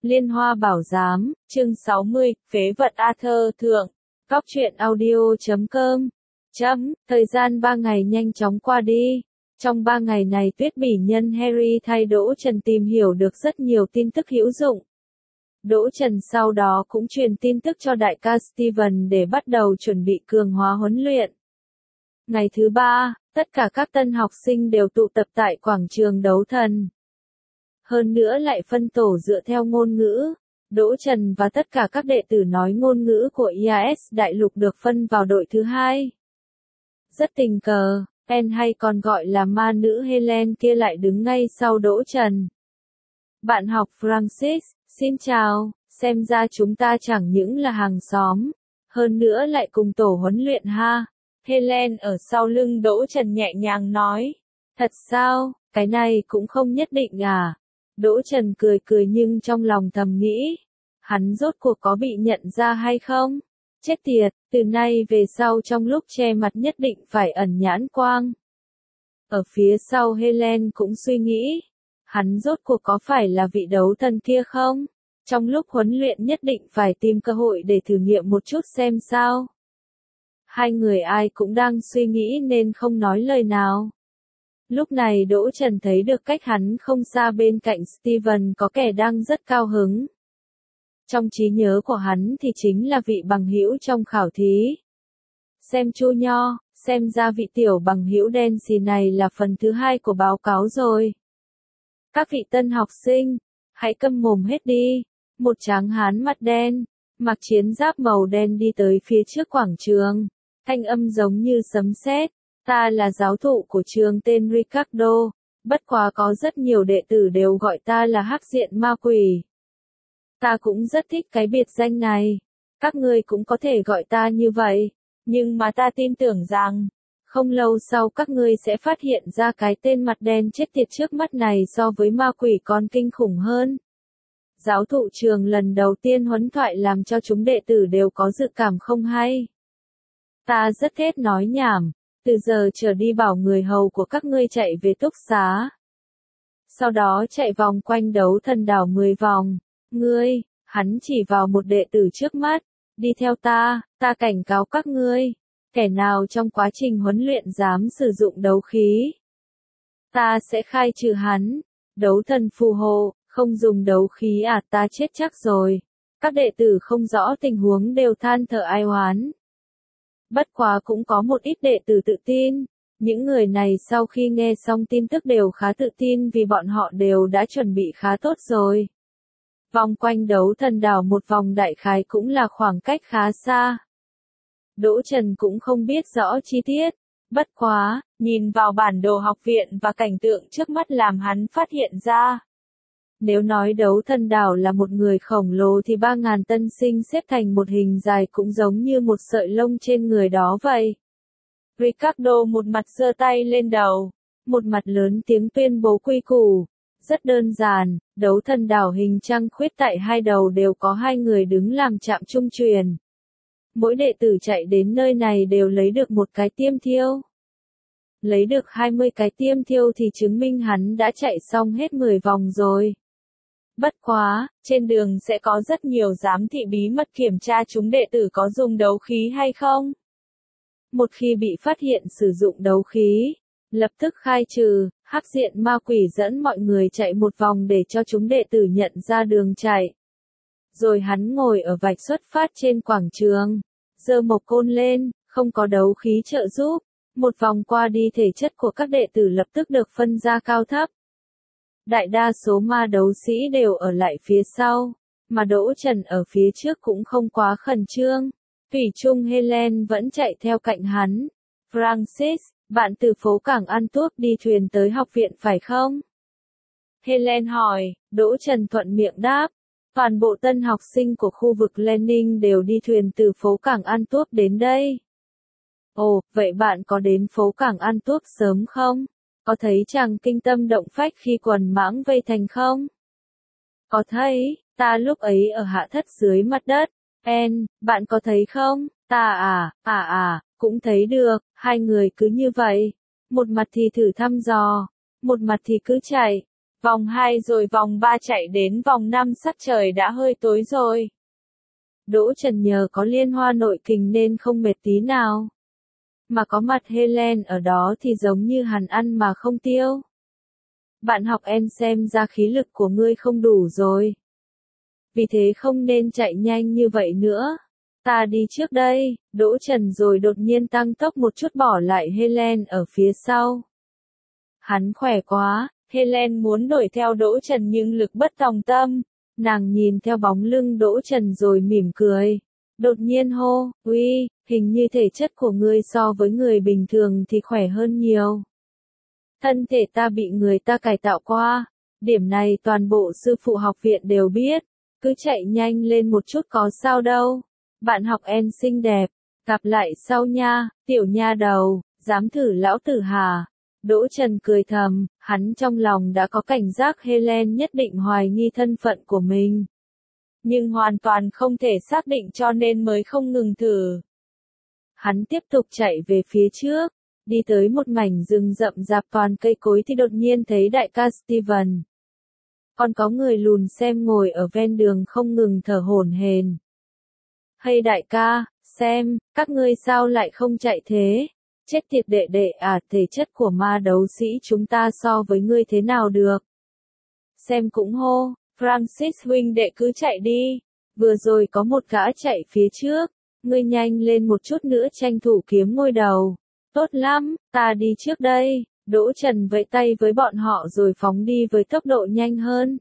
Liên Hoa Bảo Giám, chương 60, Phế vật Arthur thượng. Góc truyện audio.com. Thời gian 3 ngày nhanh chóng qua đi. Trong 3 ngày này Tuyết Bỉ nhân Harry thay Đỗ Trần tìm hiểu được rất nhiều tin tức hữu dụng. Đỗ Trần sau đó cũng truyền tin tức cho đại ca Steven để bắt đầu chuẩn bị cường hóa huấn luyện. Ngày thứ 3, tất cả các tân học sinh đều tụ tập tại quảng trường đấu thần. Hơn nữa lại phân tổ dựa theo ngôn ngữ. Đỗ Trần và tất cả các đệ tử nói ngôn ngữ của IAS Đại Lục được phân vào đội thứ 2. Rất tình cờ, Pen hay còn gọi là ma nữ Helen kia lại đứng ngay sau Đỗ Trần. Bạn học Francis, xin chào, xem ra chúng ta chẳng những là hàng xóm, hơn nữa lại cùng tổ huấn luyện ha. Helen ở sau lưng Đỗ Trần nhẹ nhàng nói. Thật sao, cái này cũng không nhất định à. Đỗ Trần cười cười nhưng trong lòng thầm nghĩ. Hắn rốt cuộc có bị nhận ra hay không? Chết tiệt, từ nay về sau trong lúc che mặt nhất định phải ẩn nhãn quang. Ở phía sau Helen cũng suy nghĩ. Hắn rốt cuộc có phải là vị đấu thần kia không? Trong lúc huấn luyện nhất định phải tìm cơ hội để thử nghiệm một chút xem sao. Hai người ai cũng đang suy nghĩ nên không nói lời nào. Lúc này Đỗ Trần thấy được cách hắn không xa bên cạnh Steven có kẻ đang rất cao hứng. Trong trí nhớ của hắn thì chính là vị bằng hữu trong khảo thí. Xem chu nho, xem ra vị tiểu bằng hữu đen xì này là phần thứ 2 của báo cáo rồi. Các vị tân học sinh, hãy câm mồm hết đi. Một tráng hán mặt đen, mặc chiến giáp màu đen đi tới phía trước quảng trường. Thanh âm giống như sấm sét. Ta là giáo thụ của trường tên Ricardo, bất quá có rất nhiều đệ tử đều gọi ta là hắc diện ma quỷ. Ta cũng rất thích cái biệt danh này. Các ngươi cũng có thể gọi ta như vậy, nhưng mà ta tin tưởng rằng, không lâu sau các ngươi sẽ phát hiện ra cái tên mặt đen chết tiệt trước mắt này so với ma quỷ còn kinh khủng hơn. Giáo thụ trường lần đầu tiên huấn thoại làm cho chúng đệ tử đều có dự cảm không hay. Ta rất ghét nói nhảm. Từ giờ trở đi bảo người hầu của các ngươi chạy về túc xá. Sau đó chạy vòng quanh đấu thần đảo 10 vòng. Ngươi, hắn chỉ vào một đệ tử trước mắt. Đi theo ta cảnh cáo các ngươi. Kẻ nào trong quá trình huấn luyện dám sử dụng đấu khí. Ta sẽ khai trừ hắn. Đấu thần phù hộ, không dùng đấu khí à, ta chết chắc rồi. Các đệ tử không rõ tình huống đều than thở ai oán. Bất quá cũng có một ít đệ tử tự tin. Những người này sau khi nghe xong tin tức đều khá tự tin vì bọn họ đều đã chuẩn bị khá tốt rồi. Vòng quanh đấu thần đảo một vòng đại khái cũng là khoảng cách khá xa. Đỗ Trần cũng không biết rõ chi tiết. Bất quá, nhìn vào bản đồ học viện và cảnh tượng trước mắt làm hắn phát hiện ra. Nếu nói đấu thần đảo là một người khổng lồ thì 3.000 tân sinh xếp thành một hình dài cũng giống như một sợi lông trên người đó vậy. Ricardo một mặt giơ tay lên đầu, một mặt lớn tiếng tuyên bố quy củ. Rất đơn giản, đấu thần đảo hình trăng khuyết tại hai đầu đều có 2 người đứng làm trạm trung truyền. Mỗi đệ tử chạy đến nơi này đều lấy được một cái tiêm thiêu. Lấy được 20 cái tiêm thiêu thì chứng minh hắn đã chạy xong hết 10 vòng rồi. Bất quá, trên đường sẽ có rất nhiều giám thị bí mật kiểm tra chúng đệ tử có dùng đấu khí hay không. Một khi bị phát hiện sử dụng đấu khí, lập tức khai trừ, hắc diện ma quỷ dẫn mọi người chạy một vòng để cho chúng đệ tử nhận ra đường chạy. Rồi hắn ngồi ở vạch xuất phát trên quảng trường, giơ mộc côn lên, không có đấu khí trợ giúp. Một vòng qua đi thể chất của các đệ tử lập tức được phân ra cao thấp. Đại đa số ma đấu sĩ đều ở lại phía sau, mà Đỗ Trần ở phía trước cũng không quá khẩn trương. Thủy chung Helen vẫn chạy theo cạnh hắn. Francis, bạn từ phố cảng Antwerp đi thuyền tới học viện phải không? Helen hỏi, Đỗ Trần thuận miệng đáp. Toàn bộ tân học sinh của khu vực Lenin đều đi thuyền từ phố cảng Antwerp đến đây. Ồ, vậy bạn có đến phố cảng Antwerp sớm không? Có thấy chàng kinh tâm động phách khi quần mãng vây thành không? Có thấy, ta lúc ấy ở hạ thất dưới mặt đất. Bạn có thấy không? Ta cũng thấy được. Hai người cứ như vậy. Một mặt thì thử thăm dò, một mặt thì cứ chạy. Vòng 2 rồi vòng 3 chạy đến vòng 5 sắc trời đã hơi tối rồi. Đỗ Trần nhờ có liên hoa nội kình nên không mệt tí nào. Mà có mặt Helen ở đó thì giống như hắn ăn mà không tiêu. Bạn học em xem ra khí lực của ngươi không đủ rồi. Vì thế không nên chạy nhanh như vậy nữa. Ta đi trước đây, Đỗ Trần rồi đột nhiên tăng tốc một chút bỏ lại Helen ở phía sau. Hắn khỏe quá, Helen muốn đuổi theo Đỗ Trần nhưng lực bất tòng tâm. Nàng nhìn theo bóng lưng Đỗ Trần rồi mỉm cười. Đột nhiên hô, uy, hình như thể chất của ngươi so với người bình thường thì khỏe hơn nhiều. Thân thể ta bị người ta cải tạo qua. Điểm này toàn bộ sư phụ học viện đều biết. Cứ chạy nhanh lên một chút có sao đâu. Bạn học em xinh đẹp. Gặp lại sau nha, tiểu nha đầu, dám thử lão tử hà. Đỗ Trần cười thầm, hắn trong lòng đã có cảnh giác Helen nhất định hoài nghi thân phận của mình. Nhưng hoàn toàn không thể xác định cho nên mới không ngừng thử. Hắn tiếp tục chạy về phía trước, đi tới một mảnh rừng rậm rạp toàn cây cối thì đột nhiên thấy đại ca Steven. Còn có người lùn xem ngồi ở ven đường không ngừng thở hổn hển. Hay đại ca, xem, các ngươi sao lại không chạy thế? Chết tiệt đệ đệ à, thể chất của ma đấu sĩ chúng ta so với ngươi thế nào được? Xem cũng hô, Francis huynh đệ cứ chạy đi. Vừa rồi có một gã chạy phía trước, ngươi nhanh lên một chút nữa tranh thủ kiếm ngôi đầu. Tốt lắm, ta đi trước đây. Đỗ Trần vẫy tay với bọn họ rồi phóng đi với tốc độ nhanh hơn.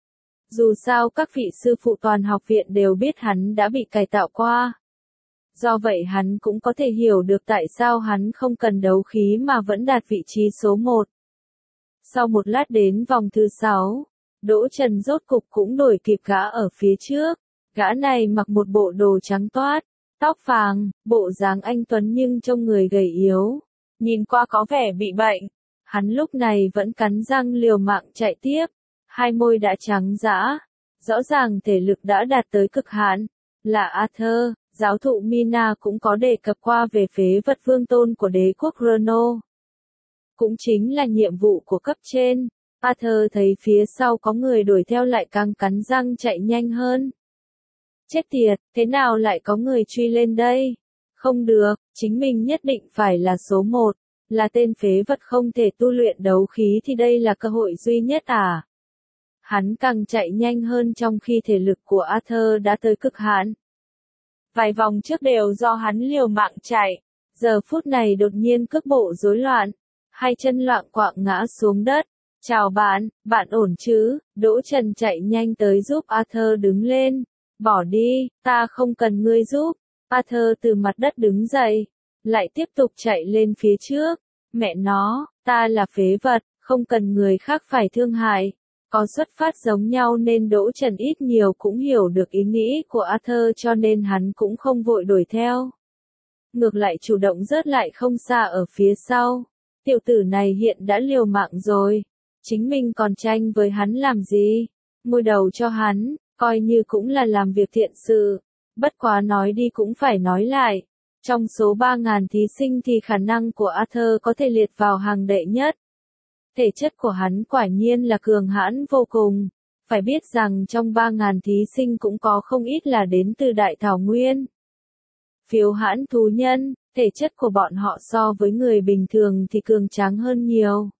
Dù sao các vị sư phụ toàn học viện đều biết hắn đã bị cải tạo qua. Do vậy hắn cũng có thể hiểu được tại sao hắn không cần đấu khí mà vẫn đạt vị trí số 1. Sau một lát đến vòng thứ 6, Đỗ Trần rốt cục cũng đuổi kịp gã ở phía trước. Gã này mặc một bộ đồ trắng toát, tóc vàng, bộ dáng anh tuấn nhưng trông người gầy yếu. Nhìn qua có vẻ bị bệnh. Hắn lúc này vẫn cắn răng liều mạng chạy tiếp. Hai môi đã trắng dã. Rõ ràng thể lực đã đạt tới cực hạn. Là Arthur, giáo thụ Mina cũng có đề cập qua về phế vật vương tôn của đế quốc Renault. Cũng chính là nhiệm vụ của cấp trên. Arthur thấy phía sau có người đuổi theo lại càng cắn răng chạy nhanh hơn. Chết tiệt, thế nào lại có người truy lên đây? Không được, chính mình nhất định phải là số 1. Là tên phế vật không thể tu luyện đấu khí thì đây là cơ hội duy nhất à? Hắn càng chạy nhanh hơn trong khi thể lực của Arthur đã tới cực hạn. Vài vòng trước đều do hắn liều mạng chạy. Giờ phút này đột nhiên cước bộ rối loạn. Hai chân loạng quạng ngã xuống đất. Chào bạn, bạn ổn chứ? Đỗ Trần chạy nhanh tới giúp Arthur đứng lên. Bỏ đi, ta không cần ngươi giúp. Arthur từ mặt đất đứng dậy. Lại tiếp tục chạy lên phía trước. Mẹ nó, ta là phế vật, không cần người khác phải thương hại. Có xuất phát giống nhau nên Đỗ Trần ít nhiều cũng hiểu được ý nghĩ của Arthur cho nên hắn cũng không vội đuổi theo. Ngược lại chủ động rớt lại không xa ở phía sau. Tiểu tử này hiện đã liều mạng rồi. Chính mình còn tranh với hắn làm gì? Ngôi đầu cho hắn, coi như cũng là làm việc thiện sự. Bất quá nói đi cũng phải nói lại. Trong số 3.000 thí sinh thì khả năng của Arthur có thể liệt vào hàng đệ nhất. Thể chất của hắn quả nhiên là cường hãn vô cùng. Phải biết rằng trong 3.000 thí sinh cũng có không ít là đến từ Đại Thảo Nguyên. Phiêu hãn thú nhân, thể chất của bọn họ so với người bình thường thì cường tráng hơn nhiều.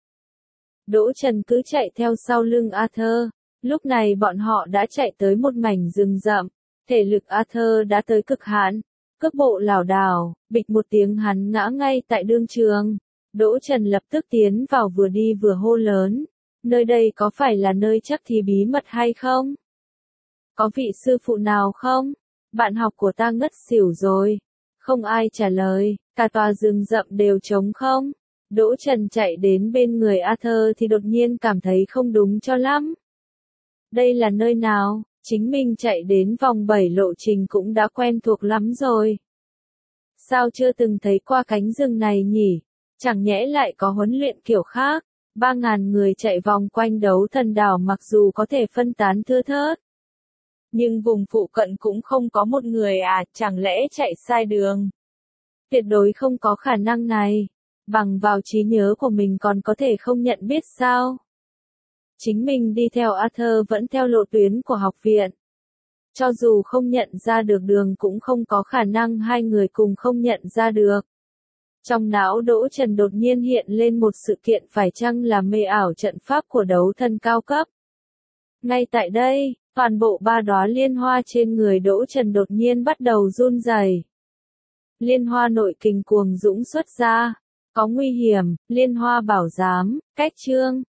Đỗ Trần cứ chạy theo sau lưng Arthur. Lúc này bọn họ đã chạy tới một mảnh rừng rậm. Thể lực Arthur đã tới cực hạn. Cước bộ lảo đảo, bịch một tiếng hắn ngã ngay tại đương trường. Đỗ Trần lập tức tiến vào vừa đi vừa hô lớn. Nơi đây có phải là nơi chắc thí bí mật hay không? Có vị sư phụ nào không? Bạn học của ta ngất xỉu rồi. Không ai trả lời, cả tòa rừng rậm đều trống không. Đỗ Trần chạy đến bên người Arthur thì đột nhiên cảm thấy không đúng cho lắm. Đây là nơi nào? Chính mình chạy đến vòng 7 lộ trình cũng đã quen thuộc lắm rồi. Sao chưa từng thấy qua cánh rừng này nhỉ? Chẳng nhẽ lại có huấn luyện kiểu khác? 3.000 người chạy vòng quanh đấu thần đảo mặc dù có thể phân tán thưa thớt. Nhưng vùng phụ cận cũng không có một người à, chẳng lẽ chạy sai đường? Tuyệt đối không có khả năng này. Bằng vào trí nhớ của mình còn có thể không nhận biết sao? Chính mình đi theo Arthur vẫn theo lộ tuyến của học viện. Cho dù không nhận ra được đường cũng không có khả năng hai người cùng không nhận ra được. Trong não Đỗ Trần đột nhiên hiện lên một sự kiện phải chăng là mê ảo trận pháp của đấu thân cao cấp. Ngay tại đây, toàn bộ 3 đóa liên hoa trên người Đỗ Trần đột nhiên bắt đầu run rẩy. Liên hoa nội kình cuồng dũng xuất ra. Có nguy hiểm, liên hoa bảo giám, cách chương.